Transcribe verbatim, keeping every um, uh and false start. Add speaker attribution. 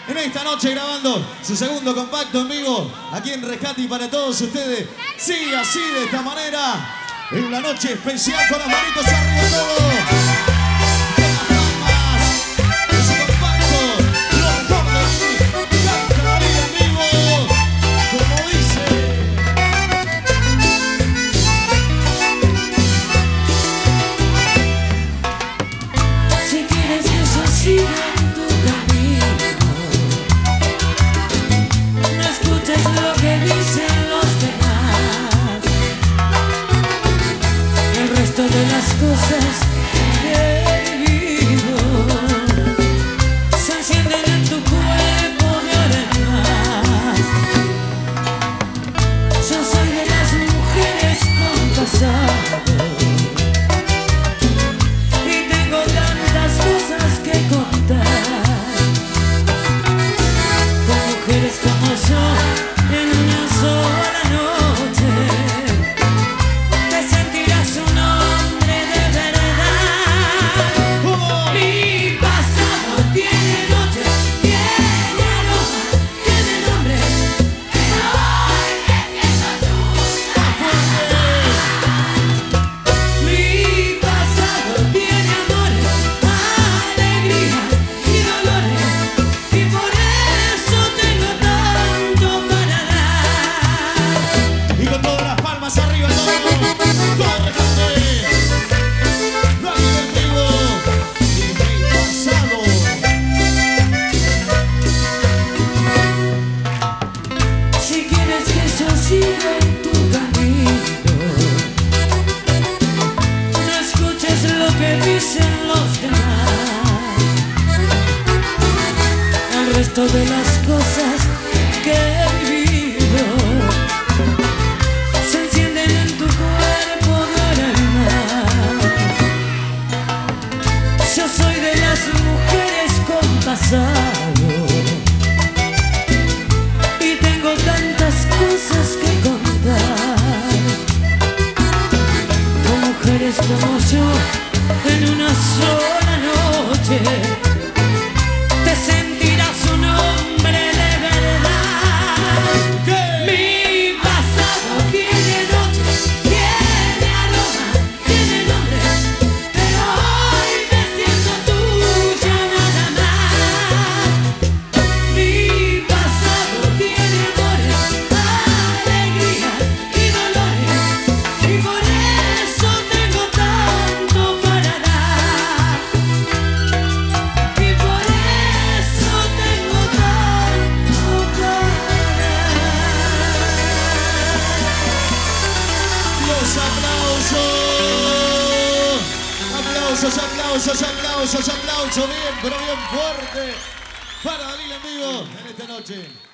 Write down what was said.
Speaker 1: en esta noche grabando su segundo compacto en vivo aquí en Rescate y para todos ustedes. Sigue así de esta manera en una noche especial con las manitos arriba todos.
Speaker 2: De las cosas que he vivido se encienden en tu cuerpo de arena. Yo soy de las mujeres con pasado y tengo tantas cosas que contar. Con mujeres como yo en una sola noche te sentirás una en tu camino. No escuches lo que dicen los demás. El resto de las cosas que he vivido se encienden en tu cuerpo de arena. Yo soy de las mujeres con pasado y tengo tantas cosas que contar. Con mujeres como yo en una sola noche te sentirás un hombre de verdad. ¿Qué? Mi pasado tiene noches, tiene aroma, tiene nombre, pero hoy me siento tuya nada más. Mi pasado tiene amores, alegrías y dolores, y por eso tengo tanto para dar. Y por eso tengo tanto para dar.
Speaker 1: Los aplausos. Aplausos, aplausos, aplausos, aplausos. Bien, pero bien fuerte. Para Dalila en vivo en esta noche.